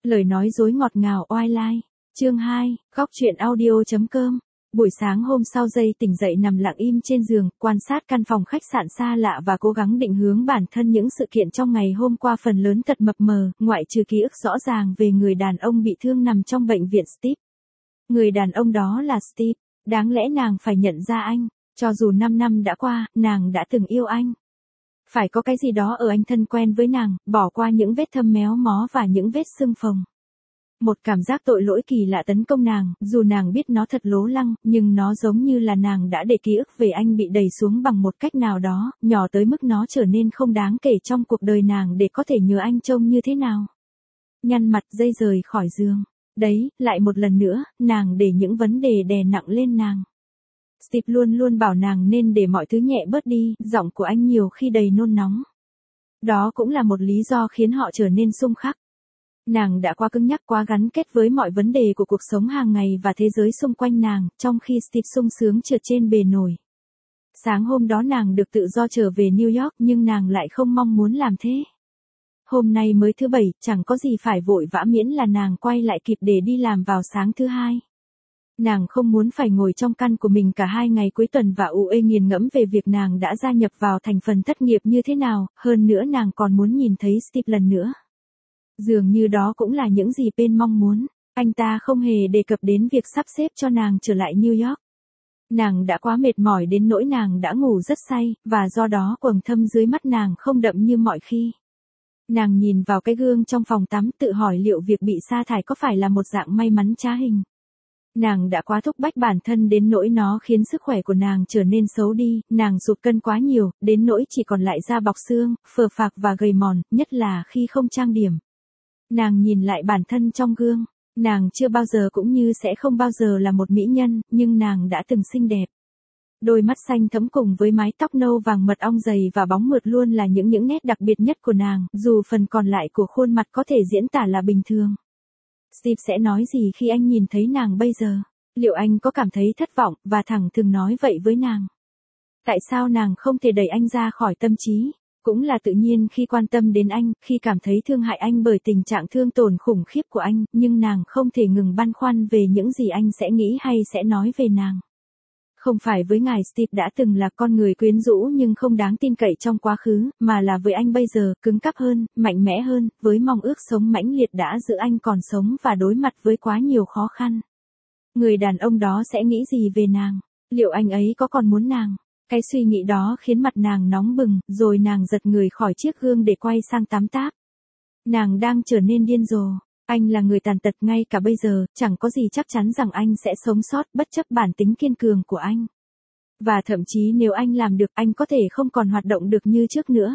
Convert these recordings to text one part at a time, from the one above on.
Lời nói dối ngọt ngào oai lai. Chương 2, góc truyện audio.com. Buổi sáng hôm sau Dây tỉnh dậy nằm lặng im trên giường, quan sát căn phòng khách sạn xa lạ và cố gắng định hướng bản thân những sự kiện trong ngày hôm qua phần lớn thật mập mờ, ngoại trừ ký ức rõ ràng về người đàn ông bị thương nằm trong bệnh viện Steve. Người đàn ông đó là Steve, đáng lẽ nàng phải nhận ra anh, cho dù 5 năm đã qua, nàng đã từng yêu anh. Phải có cái gì đó ở anh thân quen với nàng, bỏ qua những vết thâm méo mó và những vết sưng phồng. Một cảm giác tội lỗi kỳ lạ tấn công nàng, dù nàng biết nó thật lố lăng, nhưng nó giống như là nàng đã để ký ức về anh bị đẩy xuống bằng một cách nào đó, nhỏ tới mức nó trở nên không đáng kể trong cuộc đời nàng để có thể nhớ anh trông như thế nào. Nhăn mặt Dây rời khỏi giường. Đấy, lại một lần nữa, nàng để những vấn đề đè nặng lên nàng. Steve luôn luôn bảo nàng nên để mọi thứ nhẹ bớt đi, giọng của anh nhiều khi đầy nôn nóng. Đó cũng là một lý do khiến họ trở nên xung khắc. Nàng đã quá cứng nhắc, quá gắn kết với mọi vấn đề của cuộc sống hàng ngày và thế giới xung quanh nàng, trong khi Steve sung sướng trượt trên bề nổi. Sáng hôm đó nàng được tự do trở về New York nhưng nàng lại không mong muốn làm thế. Hôm nay mới thứ Bảy, chẳng có gì phải vội vã miễn là nàng quay lại kịp để đi làm vào sáng thứ Hai. Nàng không muốn phải ngồi trong căn của mình cả 2 ngày cuối tuần và uể nghiền ngẫm về việc nàng đã gia nhập vào thành phần thất nghiệp như thế nào, hơn nữa nàng còn muốn nhìn thấy Steve lần nữa. Dường như đó cũng là những gì Pen mong muốn, anh ta không hề đề cập đến việc sắp xếp cho nàng trở lại New York. Nàng đã quá mệt mỏi đến nỗi nàng đã ngủ rất say, và do đó quầng thâm dưới mắt nàng không đậm như mọi khi. Nàng nhìn vào cái gương trong phòng tắm tự hỏi liệu việc bị sa thải có phải là một dạng may mắn trá hình. Nàng đã quá thúc bách bản thân đến nỗi nó khiến sức khỏe của nàng trở nên xấu đi, nàng sụt cân quá nhiều, đến nỗi chỉ còn lại da bọc xương, phờ phạc và gầy mòn, nhất là khi không trang điểm. Nàng nhìn lại bản thân trong gương, nàng chưa bao giờ cũng như sẽ không bao giờ là một mỹ nhân, nhưng nàng đã từng xinh đẹp. Đôi mắt xanh thẫm cùng với mái tóc nâu vàng mật ong dày và bóng mượt luôn là những nét đặc biệt nhất của nàng, dù phần còn lại của khuôn mặt có thể diễn tả là bình thường. Steve sẽ nói gì khi anh nhìn thấy nàng bây giờ? Liệu anh có cảm thấy thất vọng, và thẳng thừng nói vậy với nàng? Tại sao nàng không thể đẩy anh ra khỏi tâm trí? Cũng là tự nhiên khi quan tâm đến anh, khi cảm thấy thương hại anh bởi tình trạng thương tổn khủng khiếp của anh, nhưng nàng không thể ngừng băn khoăn về những gì anh sẽ nghĩ hay sẽ nói về nàng. Không phải với ngài Steve đã từng là con người quyến rũ nhưng không đáng tin cậy trong quá khứ, mà là với anh bây giờ, cứng cáp hơn, mạnh mẽ hơn, với mong ước sống mãnh liệt đã giữ anh còn sống và đối mặt với quá nhiều khó khăn. Người đàn ông đó sẽ nghĩ gì về nàng? Liệu anh ấy có còn muốn nàng? Cái suy nghĩ đó khiến mặt nàng nóng bừng, rồi nàng giật người khỏi chiếc gương để quay sang tắm táp. Nàng đang trở nên điên rồ. Anh là người tàn tật ngay cả bây giờ, chẳng có gì chắc chắn rằng anh sẽ sống sót bất chấp bản tính kiên cường của anh. Và thậm chí nếu anh làm được, anh có thể không còn hoạt động được như trước nữa.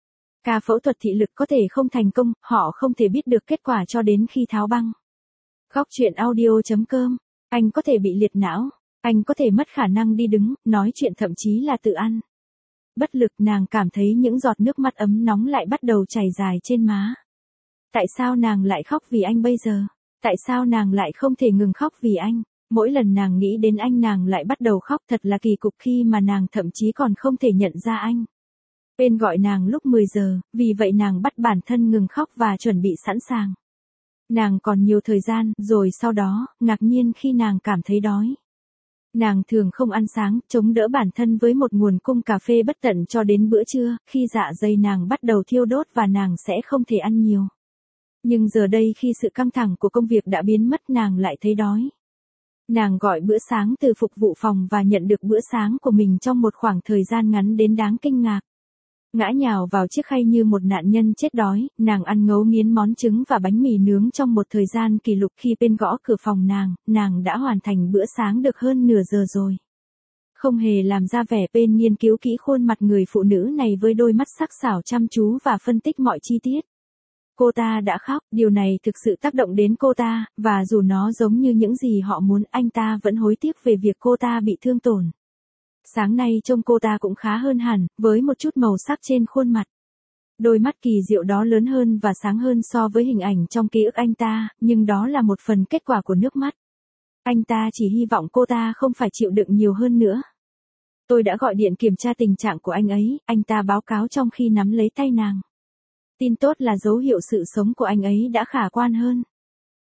Ca phẫu thuật thị lực có thể không thành công, họ không thể biết được kết quả cho đến khi tháo băng. Góc truyện audio.com. Anh có thể bị liệt não. Anh có thể mất khả năng đi đứng, nói chuyện thậm chí là tự ăn. Bất lực, nàng cảm thấy những giọt nước mắt ấm nóng lại bắt đầu chảy dài trên má. Tại sao nàng lại khóc vì anh bây giờ? Tại sao nàng lại không thể ngừng khóc vì anh? Mỗi lần nàng nghĩ đến anh nàng lại bắt đầu khóc, thật là kỳ cục khi mà nàng thậm chí còn không thể nhận ra anh. Pen gọi nàng lúc 10 giờ, vì vậy nàng bắt bản thân ngừng khóc và chuẩn bị sẵn sàng. Nàng còn nhiều thời gian, rồi sau đó, ngạc nhiên khi nàng cảm thấy đói. Nàng thường không ăn sáng, chống đỡ bản thân với một nguồn cung cà phê bất tận cho đến bữa trưa, khi dạ dày nàng bắt đầu thiêu đốt và nàng sẽ không thể ăn nhiều. Nhưng giờ đây khi sự căng thẳng của công việc đã biến mất nàng lại thấy đói. Nàng gọi bữa sáng từ phục vụ phòng và nhận được bữa sáng của mình trong một khoảng thời gian ngắn đến đáng kinh ngạc. Ngã nhào vào chiếc khay như một nạn nhân chết đói, nàng ăn ngấu nghiến món trứng và bánh mì nướng trong một thời gian kỷ lục. Khi Pen gõ cửa phòng nàng đã hoàn thành bữa sáng được hơn nửa giờ rồi. Không hề làm ra vẻ, Pen nghiên cứu kỹ khuôn mặt người phụ nữ này với đôi mắt sắc sảo chăm chú và phân tích mọi chi tiết. Cô ta đã khóc, điều này thực sự tác động đến cô ta, và dù nó giống như những gì họ muốn, anh ta vẫn hối tiếc về việc cô ta bị thương tổn. Sáng nay trông cô ta cũng khá hơn hẳn, với một chút màu sắc trên khuôn mặt. Đôi mắt kỳ diệu đó lớn hơn và sáng hơn so với hình ảnh trong ký ức anh ta, nhưng đó là một phần kết quả của nước mắt. Anh ta chỉ hy vọng cô ta không phải chịu đựng nhiều hơn nữa. Tôi đã gọi điện kiểm tra tình trạng của anh ấy, anh ta báo cáo trong khi nắm lấy tay nàng. Tin tốt là dấu hiệu sự sống của anh ấy đã khả quan hơn.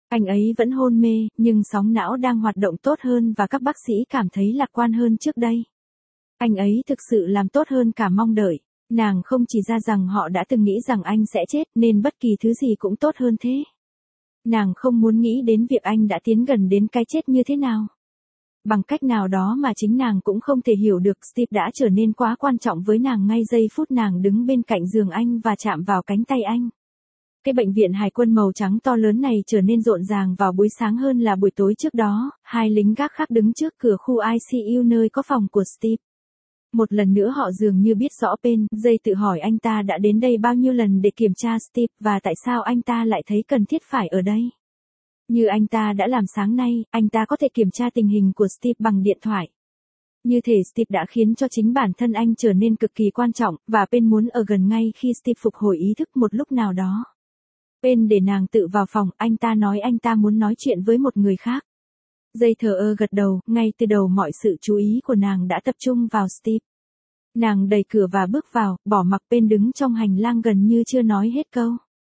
Anh ấy vẫn hôn mê, nhưng sóng não đang hoạt động tốt hơn và các bác sĩ cảm thấy lạc quan hơn trước đây. Anh ấy thực sự làm tốt hơn cả mong đợi. Nàng không chỉ ra rằng họ đã từng nghĩ rằng anh sẽ chết nên bất kỳ thứ gì cũng tốt hơn thế. Nàng không muốn nghĩ đến việc anh đã tiến gần đến cái chết như thế nào. Bằng cách nào đó mà chính nàng cũng không thể hiểu được, Steve đã trở nên quá quan trọng với nàng ngay giây phút nàng đứng bên cạnh giường anh và chạm vào cánh tay anh. Cái bệnh viện hải quân màu trắng to lớn này trở nên rộn ràng vào buổi sáng hơn là buổi tối trước đó, hai lính gác khác đứng trước cửa khu ICU nơi có phòng của Steve. Một lần nữa họ dường như biết rõ Pen, Jay tự hỏi anh ta đã đến đây bao nhiêu lần để kiểm tra Steve và tại sao anh ta lại thấy cần thiết phải ở đây. Như anh ta đã làm sáng nay, anh ta có thể kiểm tra tình hình của Steve bằng điện thoại. Như thể Steve đã khiến cho chính bản thân anh trở nên cực kỳ quan trọng, và Pen muốn ở gần ngay khi Steve phục hồi ý thức một lúc nào đó. Pen để nàng tự vào phòng, anh ta nói anh ta muốn nói chuyện với một người khác. Jay thờ ơ gật đầu, ngay từ đầu mọi sự chú ý của nàng đã tập trung vào Steve. Nàng đẩy cửa và bước vào, bỏ mặc Pen đứng trong hành lang gần như chưa nói hết câu.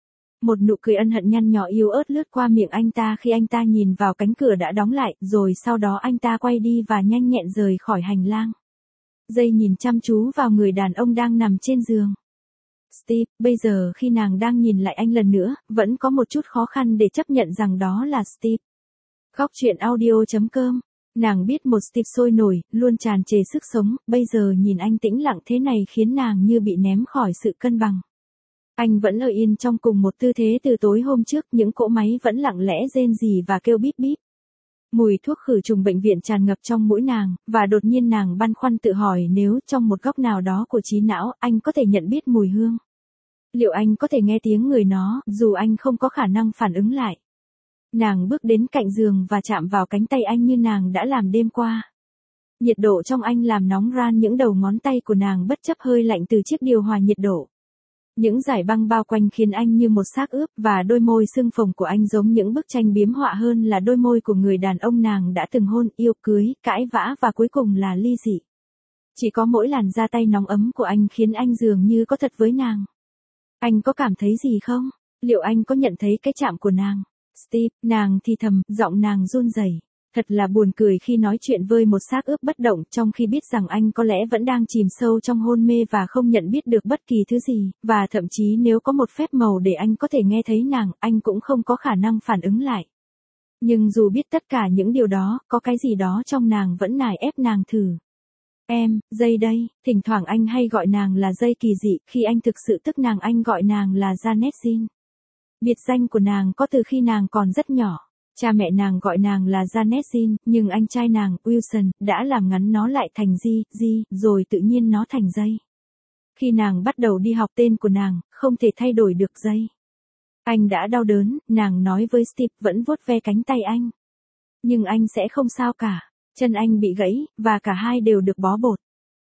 Một nụ cười ân hận nhăn nhó yếu ớt lướt qua miệng anh ta khi anh ta nhìn vào cánh cửa đã đóng lại, rồi sau đó anh ta quay đi và nhanh nhẹn rời khỏi hành lang. Jay nhìn chăm chú vào người đàn ông đang nằm trên giường. Steve, bây giờ khi nàng đang nhìn lại anh lần nữa, vẫn có một chút khó khăn để chấp nhận rằng đó là Steve. Góc truyện audio.com. Nàng biết một Steve sôi nổi, luôn tràn trề sức sống, bây giờ nhìn anh tĩnh lặng thế này khiến nàng như bị ném khỏi sự cân bằng. Anh vẫn ở yên trong cùng một tư thế từ tối hôm trước, những cỗ máy vẫn lặng lẽ rên rỉ và kêu bíp bíp. Mùi thuốc khử trùng bệnh viện tràn ngập trong mũi nàng, và đột nhiên nàng băn khoăn tự hỏi nếu trong một góc nào đó của trí não anh có thể nhận biết mùi hương. Liệu anh có thể nghe tiếng người nó, dù anh không có khả năng phản ứng lại. Nàng bước đến cạnh giường và chạm vào cánh tay anh như nàng đã làm đêm qua. Nhiệt độ trong anh làm nóng ran những đầu ngón tay của nàng bất chấp hơi lạnh từ chiếc điều hòa nhiệt độ. Những dải băng bao quanh khiến anh như một xác ướp và đôi môi sưng phồng của anh giống những bức tranh biếm họa hơn là đôi môi của người đàn ông nàng đã từng hôn, yêu, cưới, cãi vã và cuối cùng là ly dị. Chỉ có mỗi làn da tay nóng ấm của anh khiến anh dường như có thật với nàng. Anh có cảm thấy gì không? Liệu anh có nhận thấy cái chạm của nàng? Steve, nàng thì thầm, giọng nàng run rẩy. Thật là buồn cười khi nói chuyện với một xác ướp bất động trong khi biết rằng anh có lẽ vẫn đang chìm sâu trong hôn mê và không nhận biết được bất kỳ thứ gì, và thậm chí nếu có một phép màu để anh có thể nghe thấy nàng, anh cũng không có khả năng phản ứng lại. Nhưng dù biết tất cả những điều đó, có cái gì đó trong nàng vẫn nài ép nàng thử. Em, Jay đây, thỉnh thoảng anh hay gọi nàng là Jay kỳ dị, khi anh thực sự tức nàng anh gọi nàng là Janet Jean. Biệt danh của nàng có từ khi nàng còn rất nhỏ. Cha mẹ nàng gọi nàng là Janet Jean, nhưng anh trai nàng, Wilson, đã làm ngắn nó lại thành G, rồi tự nhiên nó thành Jay. Khi nàng bắt đầu đi học tên của nàng, không thể thay đổi được Jay. Anh đã đau đớn, nàng nói với Steve, vẫn vuốt ve cánh tay anh. Nhưng anh sẽ không sao cả, chân anh bị gãy, và cả hai đều được bó bột.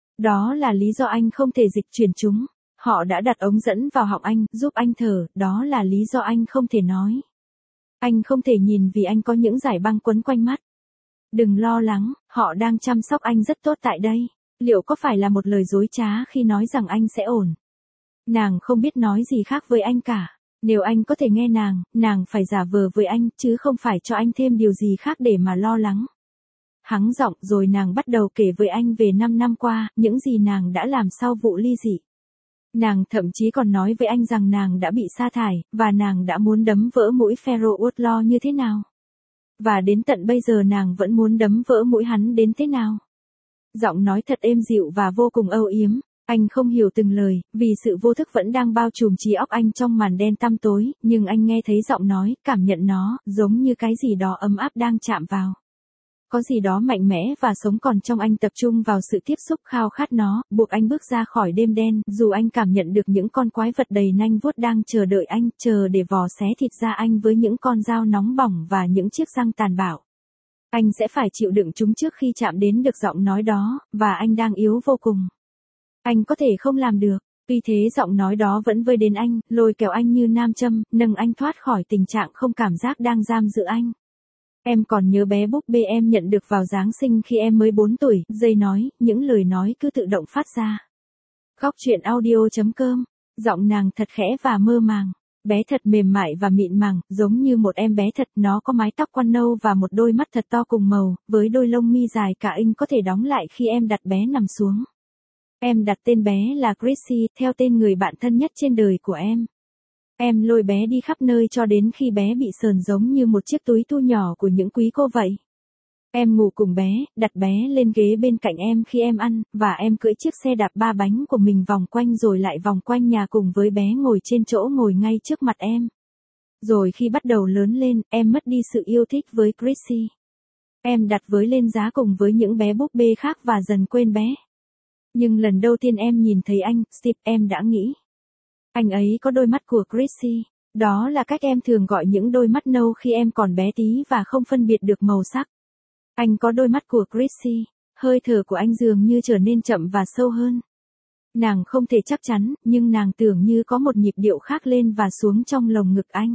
Đó là lý do anh không thể dịch chuyển chúng. Họ đã đặt ống dẫn vào họng anh, giúp anh thở, đó là lý do anh không thể nói. Anh không thể nhìn vì anh có những dải băng quấn quanh mắt. Đừng lo lắng, họ đang chăm sóc anh rất tốt tại đây. Liệu có phải là một lời dối trá khi nói rằng anh sẽ ổn? Nàng không biết nói gì khác với anh cả. Nếu anh có thể nghe nàng phải giả vờ với anh, chứ không phải cho anh thêm điều gì khác để mà lo lắng. Hắng giọng rồi nàng bắt đầu kể với anh về 5 năm qua, những gì nàng đã làm sau vụ ly dị. Nàng thậm chí còn nói với anh rằng nàng đã bị sa thải, và nàng đã muốn đấm vỡ mũi Pharaoh Woodlaw như thế nào. Và đến tận bây giờ nàng vẫn muốn đấm vỡ mũi hắn đến thế nào. Giọng nói thật êm dịu và vô cùng âu yếm. Anh không hiểu từng lời, vì sự vô thức vẫn đang bao trùm trí óc anh trong màn đen tăm tối, nhưng anh nghe thấy giọng nói, cảm nhận nó, giống như cái gì đó ấm áp đang chạm vào. Có gì đó mạnh mẽ và sống còn trong anh tập trung vào sự tiếp xúc khao khát nó, buộc anh bước ra khỏi đêm đen, dù anh cảm nhận được những con quái vật đầy nanh vuốt đang chờ đợi anh, chờ để vò xé thịt da anh với những con dao nóng bỏng và những chiếc răng tàn bạo. Anh sẽ phải chịu đựng chúng trước khi chạm đến được giọng nói đó, và anh đang yếu vô cùng. Anh có thể không làm được, vì thế giọng nói đó vẫn vơi đến anh, lôi kéo anh như nam châm, nâng anh thoát khỏi tình trạng không cảm giác đang giam giữ anh. Em còn nhớ bé búp bê em nhận được vào Giáng sinh khi em mới 4 tuổi, Jay nói, những lời nói cứ tự động phát ra. Góc truyện audio.com, giọng nàng thật khẽ và mơ màng. Bé thật mềm mại và mịn màng, giống như một em bé thật, nó có mái tóc quăn nâu và một đôi mắt thật to cùng màu, với đôi lông mi dài cả inch có thể đóng lại khi em đặt bé nằm xuống. Em đặt tên bé là Chrissy, theo tên người bạn thân nhất trên đời của em. Em lôi bé đi khắp nơi cho đến khi bé bị sờn giống như một chiếc túi tu nhỏ của những quý cô vậy. Em ngủ cùng bé, đặt bé lên ghế bên cạnh em khi em ăn, và em cưỡi chiếc xe đạp 3 bánh của mình vòng quanh rồi lại vòng quanh nhà cùng với bé ngồi trên chỗ ngồi ngay trước mặt em. Rồi khi bắt đầu lớn lên, em mất đi sự yêu thích với Chrissy. Em đặt với lên giá cùng với những bé búp bê khác và dần quên bé. Nhưng lần đầu tiên em nhìn thấy anh, Steve, em đã nghĩ. Anh ấy có đôi mắt của Chrissy. Đó là cách em thường gọi những đôi mắt nâu khi em còn bé tí và không phân biệt được màu sắc. Anh có đôi mắt của Chrissy. Hơi thở của anh dường như trở nên chậm và sâu hơn. Nàng không thể chắc chắn, nhưng nàng tưởng như có một nhịp điệu khác lên và xuống trong lồng ngực anh.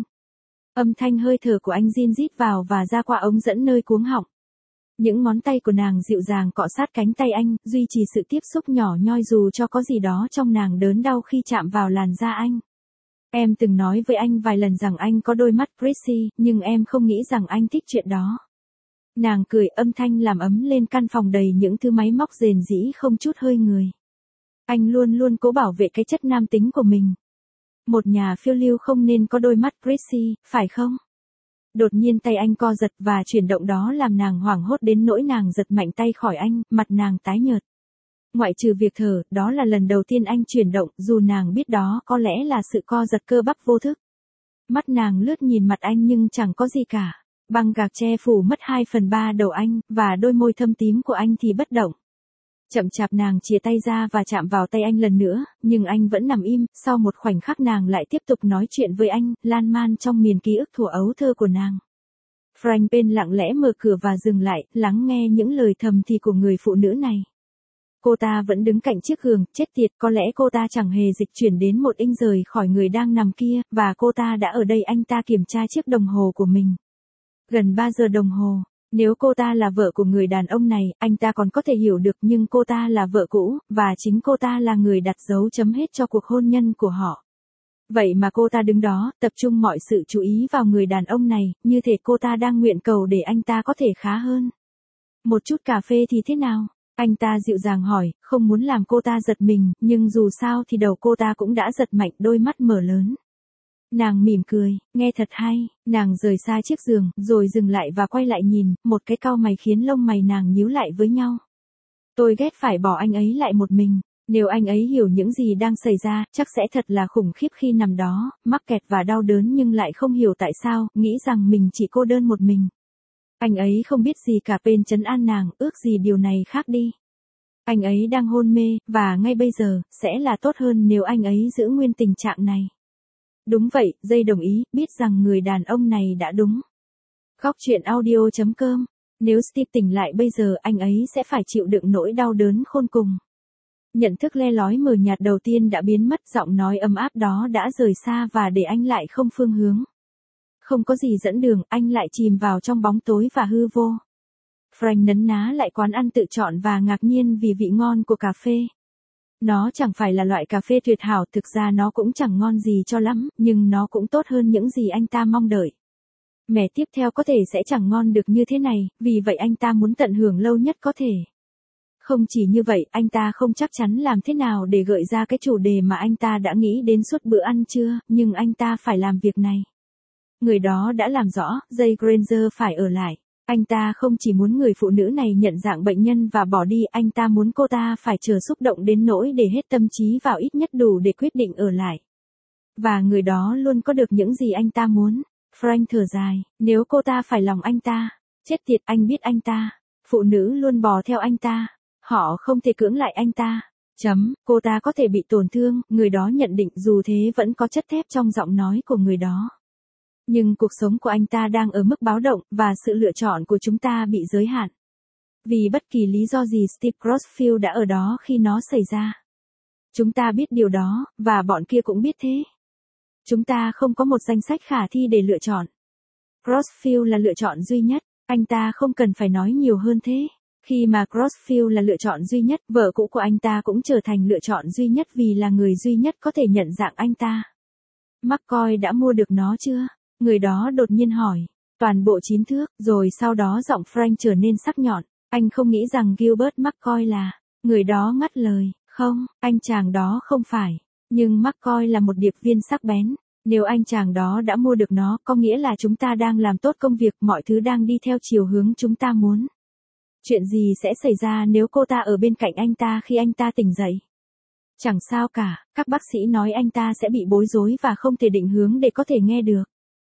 Âm thanh hơi thở của anh rin rít vào và ra qua ống dẫn nơi cuống họng. Những ngón tay của nàng dịu dàng cọ sát cánh tay anh, duy trì sự tiếp xúc nhỏ nhoi dù cho có gì đó trong nàng đớn đau khi chạm vào làn da anh. Em từng nói với anh vài lần rằng anh có đôi mắt Chrissy, nhưng em không nghĩ rằng anh thích chuyện đó. Nàng cười, âm thanh làm ấm lên căn phòng đầy những thứ máy móc rền rĩ không chút hơi người. Anh luôn luôn cố bảo vệ cái chất nam tính của mình. Một nhà phiêu lưu không nên có đôi mắt Chrissy, phải không? Đột nhiên tay anh co giật và chuyển động đó làm nàng hoảng hốt đến nỗi nàng giật mạnh tay khỏi anh, mặt nàng tái nhợt. Ngoại trừ việc thở, đó là lần đầu tiên anh chuyển động, dù nàng biết đó có lẽ là sự co giật cơ bắp vô thức. Mắt nàng lướt nhìn mặt anh nhưng chẳng có gì cả. Băng gạc che phủ mất 2/3 đầu anh, và đôi môi thâm tím của anh thì bất động. Chậm chạp nàng chìa tay ra và chạm vào tay anh lần nữa, nhưng anh vẫn nằm im, sau một khoảnh khắc nàng lại tiếp tục nói chuyện với anh, lan man trong miền ký ức thuở ấu thơ của nàng. Frank Payne lặng lẽ mở cửa và dừng lại, lắng nghe những lời thầm thì của người phụ nữ này. Cô ta vẫn đứng cạnh chiếc giường, chết tiệt, có lẽ cô ta chẳng hề dịch chuyển đến một inch rời khỏi người đang nằm kia, và cô ta đã ở đây. Anh ta kiểm tra chiếc đồng hồ của mình. Gần 3 giờ đồng hồ. Nếu cô ta là vợ của người đàn ông này, anh ta còn có thể hiểu được, nhưng cô ta là vợ cũ, và chính cô ta là người đặt dấu chấm hết cho cuộc hôn nhân của họ. Vậy mà cô ta đứng đó, tập trung mọi sự chú ý vào người đàn ông này, như thể cô ta đang nguyện cầu để anh ta có thể khá hơn. Một chút cà phê thì thế nào? Anh ta dịu dàng hỏi, không muốn làm cô ta giật mình, nhưng dù sao thì đầu cô ta cũng đã giật mạnh, đôi mắt mở lớn. Nàng mỉm cười, nghe thật hay, nàng rời xa chiếc giường, rồi dừng lại và quay lại nhìn, một cái cau mày khiến lông mày nàng nhíu lại với nhau. Tôi ghét phải bỏ anh ấy lại một mình, nếu anh ấy hiểu những gì đang xảy ra, chắc sẽ thật là khủng khiếp khi nằm đó, mắc kẹt và đau đớn nhưng lại không hiểu tại sao, nghĩ rằng mình chỉ cô đơn một mình. Anh ấy không biết gì cả. Payne trấn an nàng, ước gì điều này khác đi. Anh ấy đang hôn mê, và ngay bây giờ, sẽ là tốt hơn nếu anh ấy giữ nguyên tình trạng này. Đúng vậy, Dây đồng ý, biết rằng người đàn ông này đã đúng. Góc truyện audio.com. Nếu Steve tỉnh lại bây giờ, anh ấy sẽ phải chịu đựng nỗi đau đớn khôn cùng. Nhận thức le lói mờ nhạt đầu tiên đã biến mất, giọng nói ấm áp đó đã rời xa và để anh lại không phương hướng. Không có gì dẫn đường, anh lại chìm vào trong bóng tối và hư vô. Frank nấn ná lại quán ăn tự chọn và ngạc nhiên vì vị ngon của cà phê. Nó chẳng phải là loại cà phê tuyệt hảo, thực ra nó cũng chẳng ngon gì cho lắm, nhưng nó cũng tốt hơn những gì anh ta mong đợi. Mẻ tiếp theo có thể sẽ chẳng ngon được như thế này, vì vậy anh ta muốn tận hưởng lâu nhất có thể. Không chỉ như vậy, anh ta không chắc chắn làm thế nào để gợi ra cái chủ đề mà anh ta đã nghĩ đến suốt bữa ăn trưa, nhưng anh ta phải làm việc này. Người đó đã làm rõ, Jay Granger phải ở lại. Anh ta không chỉ muốn người phụ nữ này nhận dạng bệnh nhân và bỏ đi, anh ta muốn cô ta phải chờ xúc động đến nỗi để hết tâm trí vào ít nhất đủ để quyết định ở lại. Và người đó luôn có được những gì anh ta muốn. Frank thở dài, nếu cô ta phải lòng anh ta. Chết tiệt, anh biết anh ta. Phụ nữ luôn bò theo anh ta. Họ không thể cưỡng lại anh ta. Cô ta có thể bị tổn thương, người đó nhận định, dù thế vẫn có chất thép trong giọng nói của người đó. Nhưng cuộc sống của anh ta đang ở mức báo động, và sự lựa chọn của chúng ta bị giới hạn. Vì bất kỳ lý do gì, Steve Crossfield đã ở đó khi nó xảy ra. Chúng ta biết điều đó, và bọn kia cũng biết thế. Chúng ta không có một danh sách khả thi để lựa chọn. Crossfield là lựa chọn duy nhất, anh ta không cần phải nói nhiều hơn thế. Khi mà Crossfield là lựa chọn duy nhất, vợ cũ của anh ta cũng trở thành lựa chọn duy nhất vì là người duy nhất có thể nhận dạng anh ta. McCoy đã mua được nó chưa? Người đó đột nhiên hỏi. Toàn bộ 9 thước, rồi sau đó giọng Frank trở nên sắc nhọn. Anh không nghĩ rằng Gilbert McCoy là. Người đó ngắt lời. Không, anh chàng đó không phải. Nhưng McCoy là một điệp viên sắc bén. Nếu anh chàng đó đã mua được nó, có nghĩa là chúng ta đang làm tốt công việc, mọi thứ đang đi theo chiều hướng chúng ta muốn. Chuyện gì sẽ xảy ra nếu cô ta ở bên cạnh anh ta khi anh ta tỉnh dậy? Chẳng sao cả, các bác sĩ nói anh ta sẽ bị bối rối và không thể định hướng để có thể nghe được.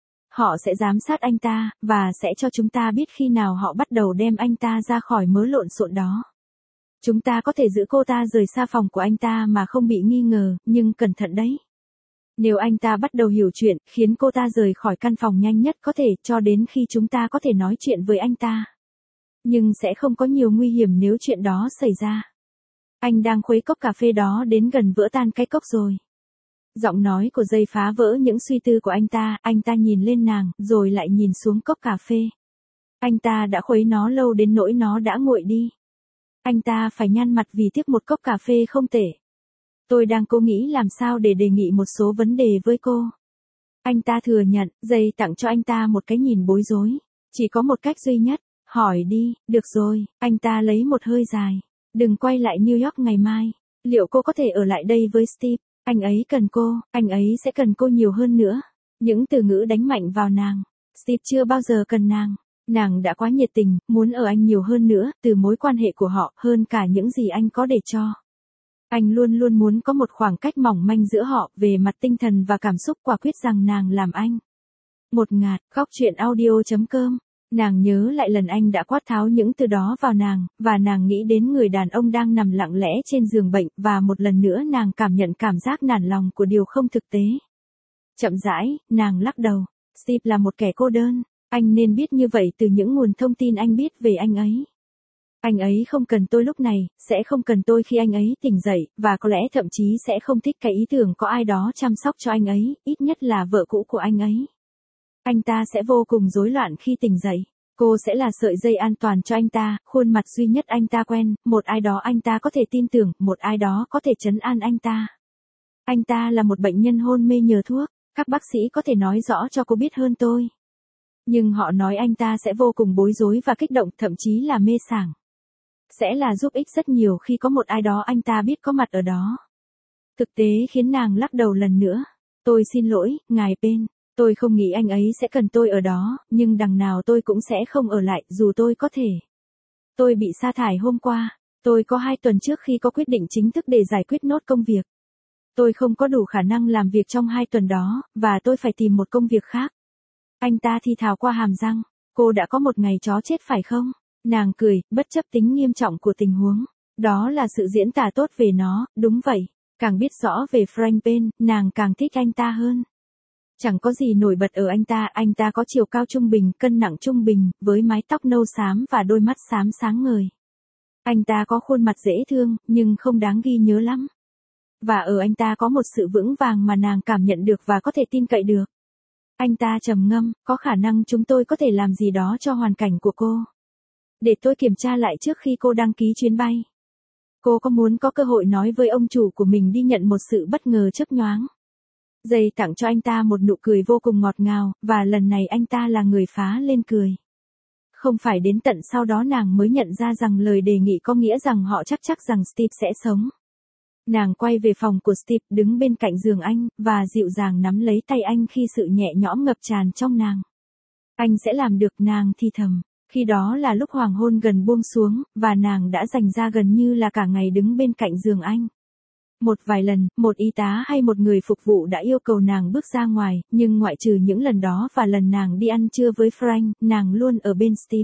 Họ sẽ giám sát anh ta, và sẽ cho chúng ta biết khi nào họ bắt đầu đem anh ta ra khỏi mớ lộn xộn đó. Chúng ta có thể giữ cô ta rời xa phòng của anh ta mà không bị nghi ngờ, nhưng cẩn thận đấy. Nếu anh ta bắt đầu hiểu chuyện, khiến cô ta rời khỏi căn phòng nhanh nhất có thể cho đến khi chúng ta có thể nói chuyện với anh ta. Nhưng sẽ không có nhiều nguy hiểm nếu chuyện đó xảy ra. Anh đang khuấy cốc cà phê đó đến gần vỡ tan cái cốc rồi. Giọng nói của Jay phá vỡ những suy tư của anh ta nhìn lên nàng, rồi lại nhìn xuống cốc cà phê. Anh ta đã khuấy nó lâu đến nỗi nó đã nguội đi. Anh ta phải nhăn mặt vì tiếc một cốc cà phê không tệ. Tôi đang cố nghĩ làm sao để đề nghị một số vấn đề với cô. Anh ta thừa nhận, Jay tặng cho anh ta một cái nhìn bối rối. Chỉ có một cách duy nhất, hỏi đi, được rồi, anh ta lấy một hơi dài. Đừng quay lại New York ngày mai. Liệu cô có thể ở lại đây với Steve? Anh ấy cần cô, anh ấy sẽ cần cô nhiều hơn nữa. Những từ ngữ đánh mạnh vào nàng. Steve chưa bao giờ cần nàng. Nàng đã quá nhiệt tình, muốn ở anh nhiều hơn nữa, từ mối quan hệ của họ, hơn cả những gì anh có để cho. Anh luôn luôn muốn có một khoảng cách mỏng manh giữa họ, về mặt tinh thần và cảm xúc, quả quyết rằng nàng làm anh. Một ngạt, góc truyện audio.com. Nàng nhớ lại lần anh đã quát tháo những từ đó vào nàng, và nàng nghĩ đến người đàn ông đang nằm lặng lẽ trên giường bệnh, và một lần nữa nàng cảm nhận cảm giác nản lòng của điều không thực tế. Chậm rãi, nàng lắc đầu. Steve là một kẻ cô đơn. Anh nên biết như vậy từ những nguồn thông tin anh biết về anh ấy. Anh ấy không cần tôi lúc này, sẽ không cần tôi khi anh ấy tỉnh dậy, và có lẽ thậm chí sẽ không thích cái ý tưởng có ai đó chăm sóc cho anh ấy, ít nhất là vợ cũ của anh ấy. Anh ta sẽ vô cùng rối loạn khi tỉnh dậy. Cô sẽ là sợi dây an toàn cho anh ta, khuôn mặt duy nhất anh ta quen, một ai đó anh ta có thể tin tưởng, một ai đó có thể trấn an anh ta. Anh ta là một bệnh nhân hôn mê nhờ thuốc, các bác sĩ có thể nói rõ cho cô biết hơn tôi. Nhưng họ nói anh ta sẽ vô cùng bối rối và kích động, thậm chí là mê sảng. Sẽ là giúp ích rất nhiều khi có một ai đó anh ta biết có mặt ở đó. Thực tế khiến nàng lắc đầu lần nữa. Tôi xin lỗi, ngài Penn. Tôi không nghĩ anh ấy sẽ cần tôi ở đó, nhưng đằng nào tôi cũng sẽ không ở lại, dù tôi có thể. Tôi bị sa thải hôm qua. Tôi có 2 tuần trước khi có quyết định chính thức để giải quyết nốt công việc. Tôi không có đủ khả năng làm việc trong 2 tuần đó, và tôi phải tìm một công việc khác. Anh ta thì thào qua hàm răng. Cô đã có một ngày chó chết phải không? Nàng cười, bất chấp tính nghiêm trọng của tình huống. Đó là sự diễn tả tốt về nó, đúng vậy. Càng biết rõ về Frank Penn, nàng càng thích anh ta hơn. Chẳng có gì nổi bật ở anh ta có chiều cao trung bình, cân nặng trung bình, với mái tóc nâu xám và đôi mắt xám sáng ngời. Anh ta có khuôn mặt dễ thương, nhưng không đáng ghi nhớ lắm. Và ở anh ta có một sự vững vàng mà nàng cảm nhận được và có thể tin cậy được. Anh ta trầm ngâm, có khả năng chúng tôi có thể làm gì đó cho hoàn cảnh của cô. Để tôi kiểm tra lại trước khi cô đăng ký chuyến bay. Cô có muốn có cơ hội nói với ông chủ của mình đi nhận một sự bất ngờ chớp nhoáng. Jay tặng cho anh ta một nụ cười vô cùng ngọt ngào, và lần này anh ta là người phá lên cười. Không phải đến tận sau đó nàng mới nhận ra rằng lời đề nghị có nghĩa rằng họ chắc rằng Steve sẽ sống. Nàng quay về phòng của Steve, đứng bên cạnh giường anh, và dịu dàng nắm lấy tay anh khi sự nhẹ nhõm ngập tràn trong nàng. Anh sẽ làm được, nàng thì thầm. Khi đó là lúc hoàng hôn gần buông xuống, và nàng đã dành ra gần như là cả ngày đứng bên cạnh giường anh. Một vài lần, một y tá hay một người phục vụ đã yêu cầu nàng bước ra ngoài, nhưng ngoại trừ những lần đó và lần nàng đi ăn trưa với Frank, nàng luôn ở bên Steve.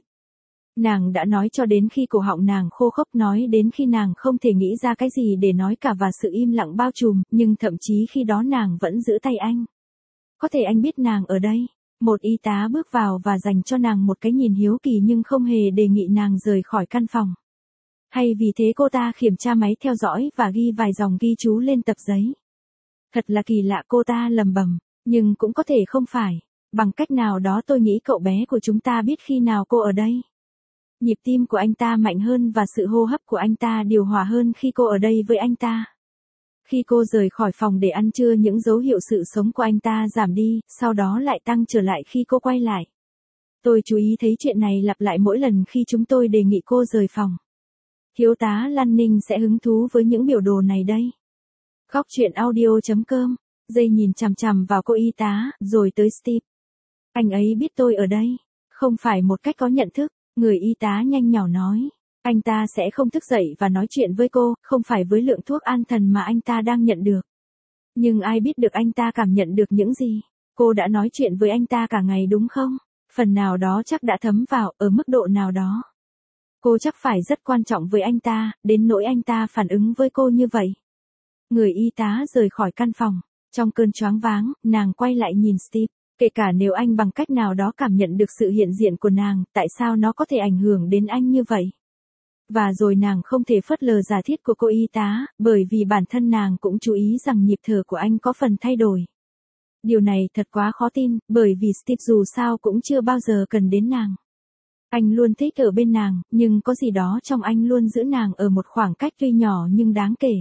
Nàng đã nói cho đến khi cổ họng nàng khô khốc, nói đến khi nàng không thể nghĩ ra cái gì để nói cả và sự im lặng bao trùm, nhưng thậm chí khi đó nàng vẫn giữ tay anh. Có thể anh biết nàng ở đây. Một y tá bước vào và dành cho nàng một cái nhìn hiếu kỳ nhưng không hề đề nghị nàng rời khỏi căn phòng. Hay vì thế cô ta kiểm tra máy theo dõi và ghi vài dòng ghi chú lên tập giấy. Thật là kỳ lạ, cô ta lầm bầm, nhưng cũng có thể không phải. Bằng cách nào đó tôi nghĩ cậu bé của chúng ta biết khi nào cô ở đây. Nhịp tim của anh ta mạnh hơn và sự hô hấp của anh ta điều hòa hơn khi cô ở đây với anh ta. Khi cô rời khỏi phòng để ăn trưa, những dấu hiệu sự sống của anh ta giảm đi, sau đó lại tăng trở lại khi cô quay lại. Tôi chú ý thấy chuyện này lặp lại mỗi lần khi chúng tôi đề nghị cô rời phòng. Thiếu tá Lan Ninh sẽ hứng thú với những biểu đồ này đây. Góc truyện audio.com. Dây nhìn chằm chằm vào cô y tá, rồi tới Steve. Anh ấy biết tôi ở đây. Không phải một cách có nhận thức, người y tá nhanh nhỏ nói. Anh ta sẽ không thức dậy và nói chuyện với cô, không phải với lượng thuốc an thần mà anh ta đang nhận được. Nhưng ai biết được anh ta cảm nhận được những gì? Cô đã nói chuyện với anh ta cả ngày đúng không? Phần nào đó chắc đã thấm vào, ở mức độ nào đó. Cô chắc phải rất quan trọng với anh ta, đến nỗi anh ta phản ứng với cô như vậy. Người y tá rời khỏi căn phòng. Trong cơn choáng váng, nàng quay lại nhìn Steve. Kể cả nếu anh bằng cách nào đó cảm nhận được sự hiện diện của nàng, tại sao nó có thể ảnh hưởng đến anh như vậy? Và rồi nàng không thể phớt lờ giả thiết của cô y tá, bởi vì bản thân nàng cũng chú ý rằng nhịp thở của anh có phần thay đổi. Điều này thật quá khó tin, bởi vì Steve dù sao cũng chưa bao giờ cần đến nàng. Anh luôn thích ở bên nàng, nhưng có gì đó trong anh luôn giữ nàng ở một khoảng cách tuy nhỏ nhưng đáng kể.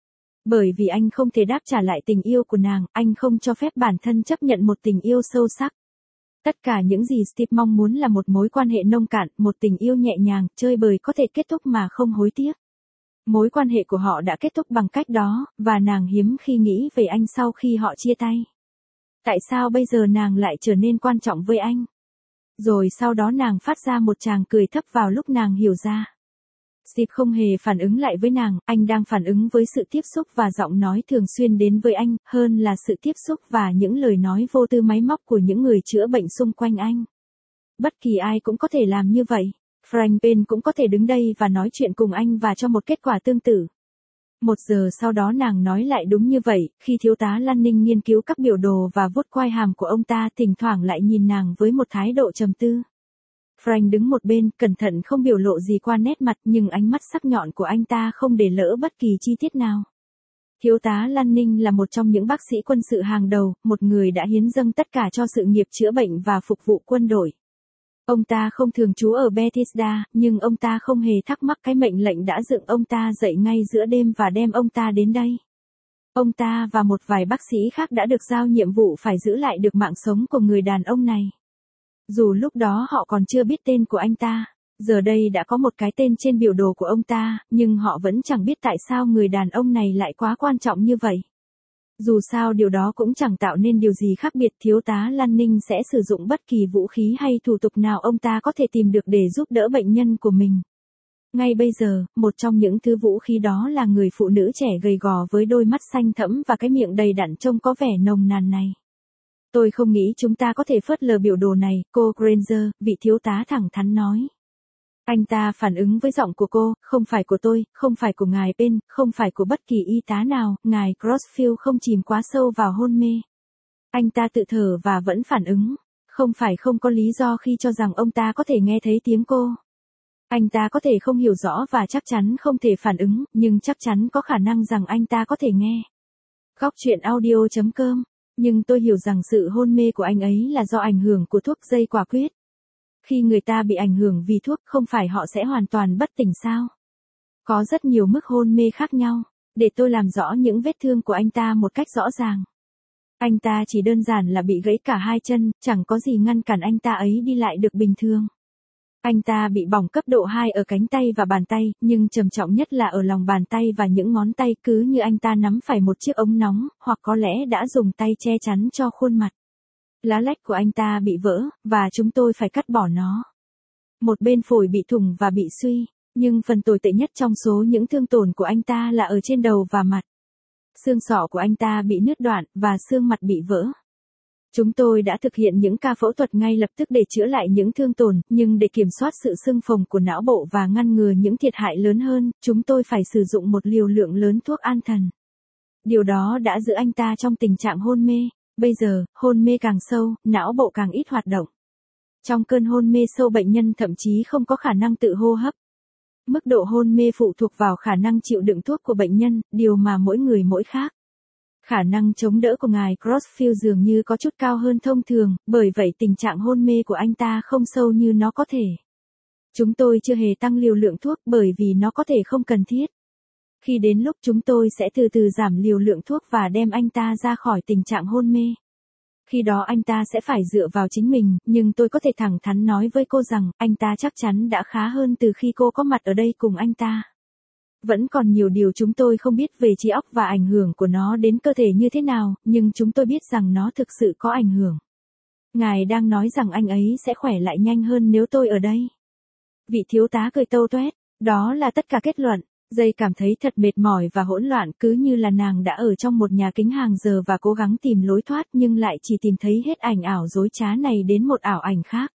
Bởi vì anh không thể đáp trả lại tình yêu của nàng, anh không cho phép bản thân chấp nhận một tình yêu sâu sắc. Tất cả những gì Steve mong muốn là một mối quan hệ nông cạn, một tình yêu nhẹ nhàng, chơi bời có thể kết thúc mà không hối tiếc. Mối quan hệ của họ đã kết thúc bằng cách đó, và nàng hiếm khi nghĩ về anh sau khi họ chia tay. Tại sao bây giờ nàng lại trở nên quan trọng với anh? Rồi sau đó nàng phát ra một tràng cười thấp vào lúc nàng hiểu ra. Steve không hề phản ứng lại với nàng, anh đang phản ứng với sự tiếp xúc và giọng nói thường xuyên đến với anh, hơn là sự tiếp xúc và những lời nói vô tư máy móc của những người chữa bệnh xung quanh anh. Bất kỳ ai cũng có thể làm như vậy. Frank Payne cũng có thể đứng đây và nói chuyện cùng anh và cho một kết quả tương tự. 1 giờ sau đó nàng nói lại đúng như vậy, khi thiếu tá Lan Ninh nghiên cứu các biểu đồ và vuốt quai hàm của ông ta, thỉnh thoảng lại nhìn nàng với một thái độ trầm tư. Frank đứng một bên, cẩn thận không biểu lộ gì qua nét mặt, nhưng ánh mắt sắc nhọn của anh ta không để lỡ bất kỳ chi tiết nào. Thiếu tá Lan Ninh là một trong những bác sĩ quân sự hàng đầu, một người đã hiến dâng tất cả cho sự nghiệp chữa bệnh và phục vụ quân đội. Ông ta không thường trú ở Bethesda, nhưng ông ta không hề thắc mắc cái mệnh lệnh đã dựng ông ta dậy ngay giữa đêm và đem ông ta đến đây. Ông ta và một vài bác sĩ khác đã được giao nhiệm vụ phải giữ lại được mạng sống của người đàn ông này. Dù lúc đó họ còn chưa biết tên của anh ta, giờ đây đã có một cái tên trên biểu đồ của ông ta, nhưng họ vẫn chẳng biết tại sao người đàn ông này lại quá quan trọng như vậy. Dù sao điều đó cũng chẳng tạo nên điều gì khác biệt, thiếu tá Lan Ninh sẽ sử dụng bất kỳ vũ khí hay thủ tục nào ông ta có thể tìm được để giúp đỡ bệnh nhân của mình. Ngay bây giờ, một trong những thứ vũ khí đó là người phụ nữ trẻ gầy gò với đôi mắt xanh thẫm và cái miệng đầy đặn trông có vẻ nồng nàn này. Tôi không nghĩ chúng ta có thể phớt lờ biểu đồ này, cô Granger, vị thiếu tá thẳng thắn nói. Anh ta phản ứng với giọng của cô, không phải của tôi, không phải của ngài Payne, không phải của bất kỳ y tá nào, ngài Crossfield không chìm quá sâu vào hôn mê. Anh ta tự thở và vẫn phản ứng. Không phải không có lý do khi cho rằng ông ta có thể nghe thấy tiếng cô. Anh ta có thể không hiểu rõ và chắc chắn không thể phản ứng, nhưng chắc chắn có khả năng rằng anh ta có thể nghe. Góc truyện audio.com. Nhưng tôi hiểu rằng sự hôn mê của anh ấy là do ảnh hưởng của thuốc dây quả quyết. Khi người ta bị ảnh hưởng vì thuốc, không phải họ sẽ hoàn toàn bất tỉnh sao? Có rất nhiều mức hôn mê khác nhau. Để tôi làm rõ những vết thương của anh ta một cách rõ ràng. Anh ta chỉ đơn giản là bị gãy cả hai chân, chẳng có gì ngăn cản anh ta ấy đi lại được bình thường. Anh ta bị bỏng cấp độ 2 ở cánh tay và bàn tay, nhưng trầm trọng nhất là ở lòng bàn tay và những ngón tay, cứ như anh ta nắm phải một chiếc ống nóng, hoặc có lẽ đã dùng tay che chắn cho khuôn mặt. Lá lách của anh ta bị vỡ, và chúng tôi phải cắt bỏ nó. Một bên phổi bị thủng và bị suy, nhưng phần tồi tệ nhất trong số những thương tổn của anh ta là ở trên đầu và mặt. Xương sọ của anh ta bị nứt đoạn, và xương mặt bị vỡ. Chúng tôi đã thực hiện những ca phẫu thuật ngay lập tức để chữa lại những thương tổn, nhưng để kiểm soát sự sưng phồng của não bộ và ngăn ngừa những thiệt hại lớn hơn, chúng tôi phải sử dụng một liều lượng lớn thuốc an thần. Điều đó đã giữ anh ta trong tình trạng hôn mê. Bây giờ, hôn mê càng sâu, não bộ càng ít hoạt động. Trong cơn hôn mê sâu, bệnh nhân thậm chí không có khả năng tự hô hấp. Mức độ hôn mê phụ thuộc vào khả năng chịu đựng thuốc của bệnh nhân, điều mà mỗi người mỗi khác. Khả năng chống đỡ của ngài Crossfield dường như có chút cao hơn thông thường, bởi vậy tình trạng hôn mê của anh ta không sâu như nó có thể. Chúng tôi chưa hề tăng liều lượng thuốc bởi vì nó có thể không cần thiết. Khi đến lúc chúng tôi sẽ từ từ giảm liều lượng thuốc và đem anh ta ra khỏi tình trạng hôn mê. Khi đó anh ta sẽ phải dựa vào chính mình, nhưng tôi có thể thẳng thắn nói với cô rằng, anh ta chắc chắn đã khá hơn từ khi cô có mặt ở đây cùng anh ta. Vẫn còn nhiều điều chúng tôi không biết về trí óc và ảnh hưởng của nó đến cơ thể như thế nào, nhưng chúng tôi biết rằng nó thực sự có ảnh hưởng. Ngài đang nói rằng anh ấy sẽ khỏe lại nhanh hơn nếu tôi ở đây. Vị thiếu tá cười tâu toét, đó là tất cả kết luận. Dây cảm thấy thật mệt mỏi và hỗn loạn, cứ như là nàng đã ở trong một nhà kính hàng giờ và cố gắng tìm lối thoát nhưng lại chỉ tìm thấy hết ảnh ảo dối trá này đến một ảo ảnh khác.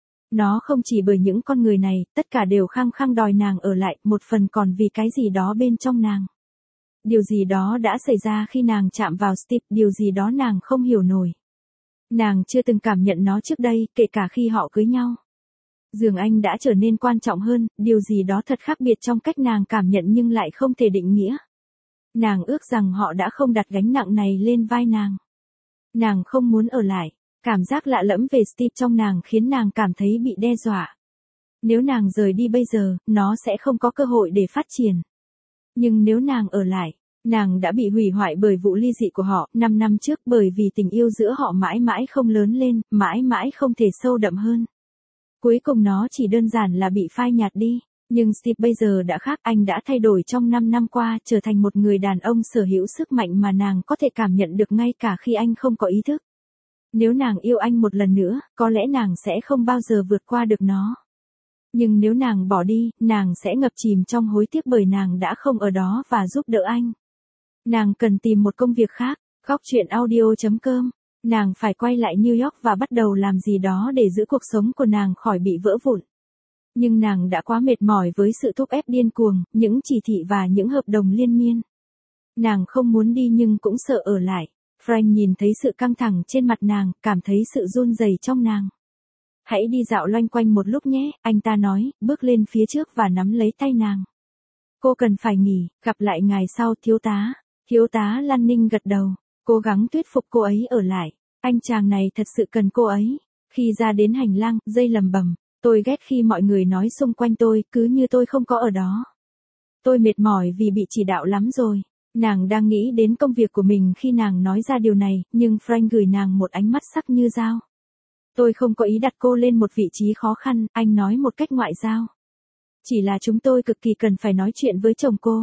Nó không chỉ bởi những con người này, tất cả đều khăng khăng đòi nàng ở lại, một phần còn vì cái gì đó bên trong nàng. Điều gì đó đã xảy ra khi nàng chạm vào Steve, điều gì đó nàng không hiểu nổi. Nàng chưa từng cảm nhận nó trước đây, kể cả khi họ cưới nhau. Dường anh đã trở nên quan trọng hơn, điều gì đó thật khác biệt trong cách nàng cảm nhận nhưng lại không thể định nghĩa. Nàng ước rằng họ đã không đặt gánh nặng này lên vai nàng. Nàng không muốn ở lại. Cảm giác lạ lẫm về Steve trong nàng khiến nàng cảm thấy bị đe dọa. Nếu nàng rời đi bây giờ, nó sẽ không có cơ hội để phát triển. Nhưng nếu nàng ở lại, nàng đã bị hủy hoại bởi vụ ly dị của họ 5 năm trước bởi vì tình yêu giữa họ mãi mãi không lớn lên, mãi mãi không thể sâu đậm hơn. Cuối cùng nó chỉ đơn giản là bị phai nhạt đi. Nhưng Steve bây giờ đã khác, anh đã thay đổi trong 5 năm qua, trở thành một người đàn ông sở hữu sức mạnh mà nàng có thể cảm nhận được ngay cả khi anh không có ý thức. Nếu nàng yêu anh một lần nữa, có lẽ nàng sẽ không bao giờ vượt qua được nó. Nhưng nếu nàng bỏ đi, nàng sẽ ngập chìm trong hối tiếc bởi nàng đã không ở đó và giúp đỡ anh. Nàng cần tìm một công việc khác. Góc truyện audio.com. Nàng phải quay lại New York và bắt đầu làm gì đó để giữ cuộc sống của nàng khỏi bị vỡ vụn. Nhưng nàng đã quá mệt mỏi với sự thúc ép điên cuồng, những chỉ thị và những hợp đồng liên miên. Nàng không muốn đi nhưng cũng sợ ở lại. Frank nhìn thấy sự căng thẳng trên mặt nàng, cảm thấy sự run rẩy trong nàng. Hãy đi dạo loanh quanh một lúc nhé, anh ta nói, bước lên phía trước và nắm lấy tay nàng. Cô cần phải nghỉ, gặp lại ngài sau, thiếu tá. Thiếu tá Lanning gật đầu, cố gắng thuyết phục cô ấy ở lại. Anh chàng này thật sự cần cô ấy. Khi ra đến hành lang, Dây lầm bầm, tôi ghét khi mọi người nói xung quanh tôi, cứ như tôi không có ở đó. Tôi mệt mỏi vì bị chỉ đạo lắm rồi. Nàng đang nghĩ đến công việc của mình khi nàng nói ra điều này, nhưng Frank gửi nàng một ánh mắt sắc như dao. Tôi không có ý đặt cô lên một vị trí khó khăn, anh nói một cách ngoại giao. Chỉ là chúng tôi cực kỳ cần phải nói chuyện với chồng cô.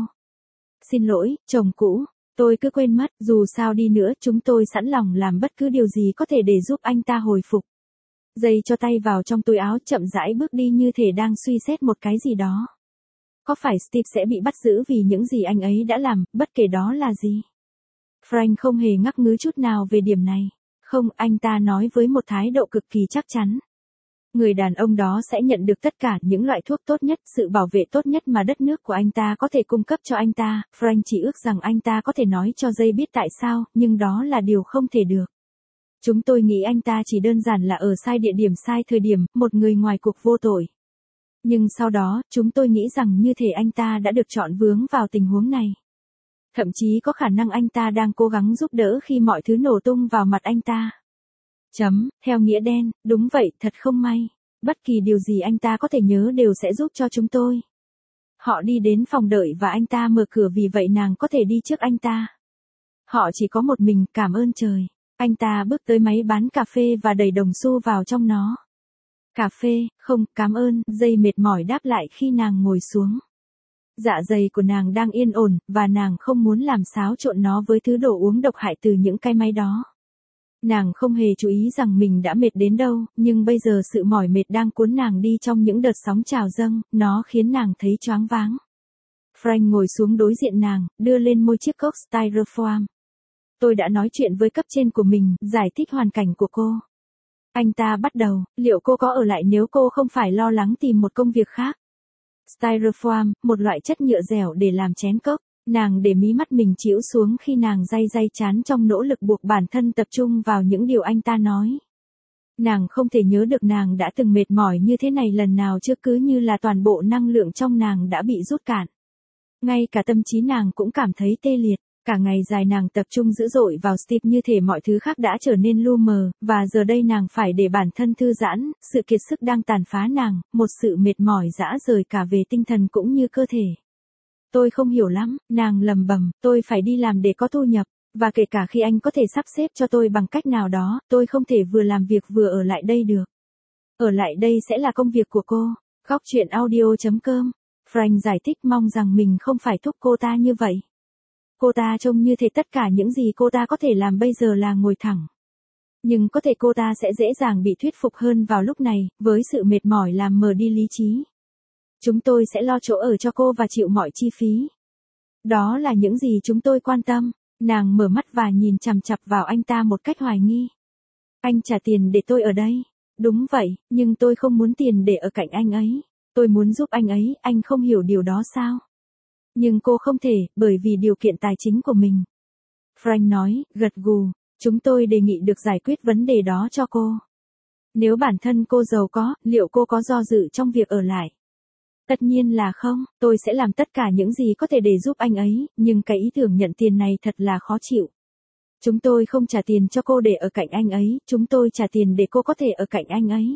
Xin lỗi, chồng cũ, tôi cứ quên mất, dù sao đi nữa chúng tôi sẵn lòng làm bất cứ điều gì có thể để giúp anh ta hồi phục. Dây cho tay vào trong túi áo chậm rãi bước đi như thể đang suy xét một cái gì đó. Có phải Steve sẽ bị bắt giữ vì những gì anh ấy đã làm, bất kể đó là gì? Frank không hề ngắc ngứ chút nào về điểm này. Không, anh ta nói với một thái độ cực kỳ chắc chắn. Người đàn ông đó sẽ nhận được tất cả những loại thuốc tốt nhất, sự bảo vệ tốt nhất mà đất nước của anh ta có thể cung cấp cho anh ta. Frank chỉ ước rằng anh ta có thể nói cho Dây biết tại sao, nhưng đó là điều không thể được. Chúng tôi nghĩ anh ta chỉ đơn giản là ở sai địa điểm sai thời điểm, một người ngoài cuộc vô tội. Nhưng sau đó, chúng tôi nghĩ rằng như thể anh ta đã được chọn vướng vào tình huống này. Thậm chí có khả năng anh ta đang cố gắng giúp đỡ khi mọi thứ nổ tung vào mặt anh ta. Theo nghĩa đen, đúng vậy, thật không may. Bất kỳ điều gì anh ta có thể nhớ đều sẽ giúp cho chúng tôi. Họ đi đến phòng đợi và anh ta mở cửa vì vậy nàng có thể đi trước anh ta. Họ chỉ có một mình, cảm ơn trời. Anh ta bước tới máy bán cà phê và đẩy đồng xu vào trong nó. Cà phê, không, cảm ơn, Dây mệt mỏi đáp lại khi nàng ngồi xuống. Dạ dày của nàng đang yên ổn, và nàng không muốn làm xáo trộn nó với thứ đồ uống độc hại từ những cái máy đó. Nàng không hề chú ý rằng mình đã mệt đến đâu, nhưng bây giờ sự mỏi mệt đang cuốn nàng đi trong những đợt sóng trào dâng, nó khiến nàng thấy choáng váng. Frank ngồi xuống đối diện nàng, đưa lên môi chiếc cốc styrofoam. Tôi đã nói chuyện với cấp trên của mình, giải thích hoàn cảnh của cô. Anh ta bắt đầu, liệu cô có ở lại nếu cô không phải lo lắng tìm một công việc khác? Styrofoam, một loại chất nhựa dẻo để làm chén cốc. Nàng để mí mắt mình chĩu xuống khi nàng day chán trong nỗ lực buộc bản thân tập trung vào những điều anh ta nói. Nàng không thể nhớ được nàng đã từng mệt mỏi như thế này lần nào trước, cứ như là toàn bộ năng lượng trong nàng đã bị rút cạn. Ngay cả tâm trí nàng cũng cảm thấy tê liệt. Cả ngày dài nàng tập trung dữ dội vào Steve như thể mọi thứ khác đã trở nên lu mờ, và giờ đây nàng phải để bản thân thư giãn, sự kiệt sức đang tàn phá nàng, một sự mệt mỏi rã rời cả về tinh thần cũng như cơ thể. tôi không hiểu lắm, nàng lầm bầm, tôi phải đi làm để có thu nhập, và kể cả khi anh có thể sắp xếp cho tôi bằng cách nào đó, tôi không thể vừa làm việc vừa ở lại đây được. Ở lại đây sẽ là công việc của cô. Góc chuyện audio.com. Frank giải thích mong rằng mình không phải thúc cô ta như vậy. Cô ta trông như thế tất cả những gì cô ta có thể làm bây giờ là ngồi thẳng. Nhưng có thể cô ta sẽ dễ dàng bị thuyết phục hơn vào lúc này, với sự mệt mỏi làm mờ đi lý trí. Chúng tôi sẽ lo chỗ ở cho cô và chịu mọi chi phí. Đó là những gì chúng tôi quan tâm. Nàng mở mắt và nhìn chằm chằm vào anh ta một cách hoài nghi. Anh trả tiền để tôi ở đây. Đúng vậy, nhưng tôi không muốn tiền để ở cạnh anh ấy. Tôi muốn giúp anh ấy, anh không hiểu điều đó sao? Nhưng cô không thể, bởi vì điều kiện tài chính của mình. Frank nói, gật gù, chúng tôi đề nghị được giải quyết vấn đề đó cho cô. Nếu bản thân cô giàu có, liệu cô có do dự trong việc ở lại? Tất nhiên là không, tôi sẽ làm tất cả những gì có thể để giúp anh ấy, nhưng cái ý tưởng nhận tiền này thật là khó chịu. Chúng tôi không trả tiền cho cô để ở cạnh anh ấy, chúng tôi trả tiền để cô có thể ở cạnh anh ấy.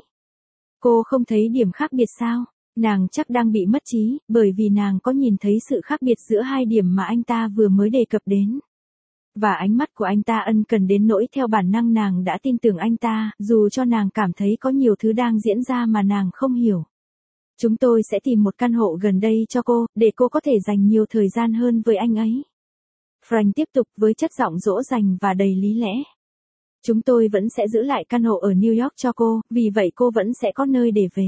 Cô không thấy điểm khác biệt sao? Nàng chắc đang bị mất trí, bởi vì nàng có nhìn thấy sự khác biệt giữa hai điểm mà anh ta vừa mới đề cập đến. Và ánh mắt của anh ta ân cần đến nỗi theo bản năng nàng đã tin tưởng anh ta, dù cho nàng cảm thấy có nhiều thứ đang diễn ra mà nàng không hiểu. Chúng tôi sẽ tìm một căn hộ gần đây cho cô, để cô có thể dành nhiều thời gian hơn với anh ấy. Frank tiếp tục với chất giọng dỗ dành và đầy lý lẽ. Chúng tôi vẫn sẽ giữ lại căn hộ ở New York cho cô, vì vậy cô vẫn sẽ có nơi để về.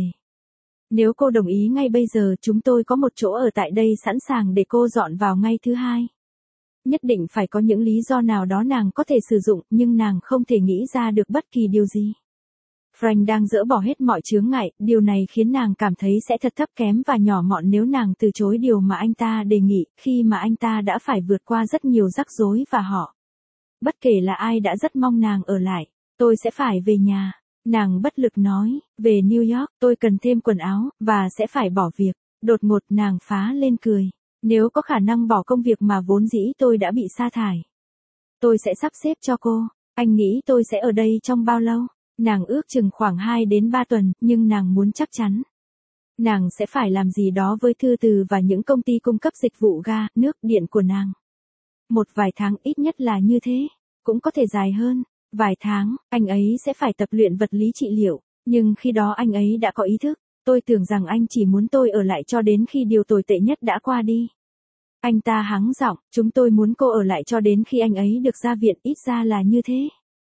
Nếu cô đồng ý ngay bây giờ, chúng tôi có một chỗ ở tại đây sẵn sàng để cô dọn vào ngay thứ hai. Nhất định phải có những lý do nào đó nàng có thể sử dụng, nhưng nàng không thể nghĩ ra được bất kỳ điều gì. Frank đang dỡ bỏ hết mọi chướng ngại, điều này khiến nàng cảm thấy sẽ thật thấp kém và nhỏ mọn nếu nàng từ chối điều mà anh ta đề nghị, khi mà anh ta đã phải vượt qua rất nhiều rắc rối và họ. Bất kể là ai đã rất mong nàng ở lại. Tôi sẽ phải về nhà. Nàng bất lực nói, về New York, tôi cần thêm quần áo, và sẽ phải bỏ việc. Đột ngột nàng phá lên cười. Nếu có khả năng bỏ công việc mà vốn dĩ tôi đã bị sa thải. Tôi sẽ sắp xếp cho cô. Anh nghĩ tôi sẽ ở đây trong bao lâu? Nàng ước chừng khoảng 2 đến 3 tuần, nhưng nàng muốn chắc chắn. Nàng sẽ phải làm gì đó với thư từ và những công ty cung cấp dịch vụ ga, nước, điện của nàng. Một vài tháng ít nhất là như thế. Cũng có thể dài hơn. Vài tháng, anh ấy sẽ phải tập luyện vật lý trị liệu. Nhưng khi đó anh ấy đã có ý thức. Tôi tưởng rằng anh chỉ muốn tôi ở lại cho đến khi điều tồi tệ nhất đã qua đi. Anh ta hắng giọng, chúng tôi muốn cô ở lại cho đến khi anh ấy được ra viện, ít ra là như thế.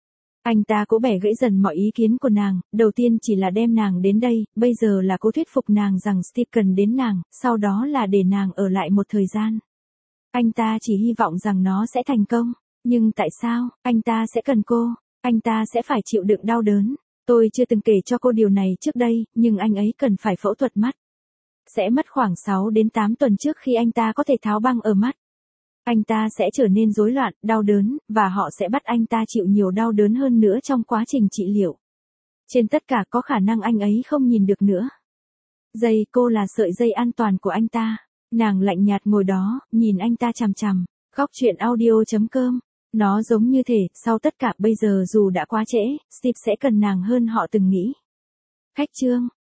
Anh ta cố bẻ gãy dần mọi ý kiến của nàng, đầu tiên chỉ là đem nàng đến đây, bây giờ là cố thuyết phục nàng rằng Steve cần đến nàng, sau đó là để nàng ở lại một thời gian. Anh ta chỉ hy vọng rằng nó sẽ thành công, nhưng tại sao, anh ta sẽ cần cô, anh ta sẽ phải chịu đựng đau đớn. Tôi chưa từng kể cho cô điều này trước đây, nhưng anh ấy cần phải phẫu thuật mắt. Sẽ mất khoảng 6 đến 8 tuần trước khi anh ta có thể tháo băng ở mắt. Anh ta sẽ trở nên rối loạn, đau đớn, và họ sẽ bắt anh ta chịu nhiều đau đớn hơn nữa trong quá trình trị liệu. Trên tất cả có khả năng anh ấy không nhìn được nữa. Dây cô là sợi dây an toàn của anh ta. Nàng lạnh nhạt ngồi đó, nhìn anh ta chằm chằm. Góc chuyện audio.com. Nó giống như thể, sau tất cả bây giờ dù đã quá trễ, Steve sẽ cần nàng hơn họ từng nghĩ. Khách chương.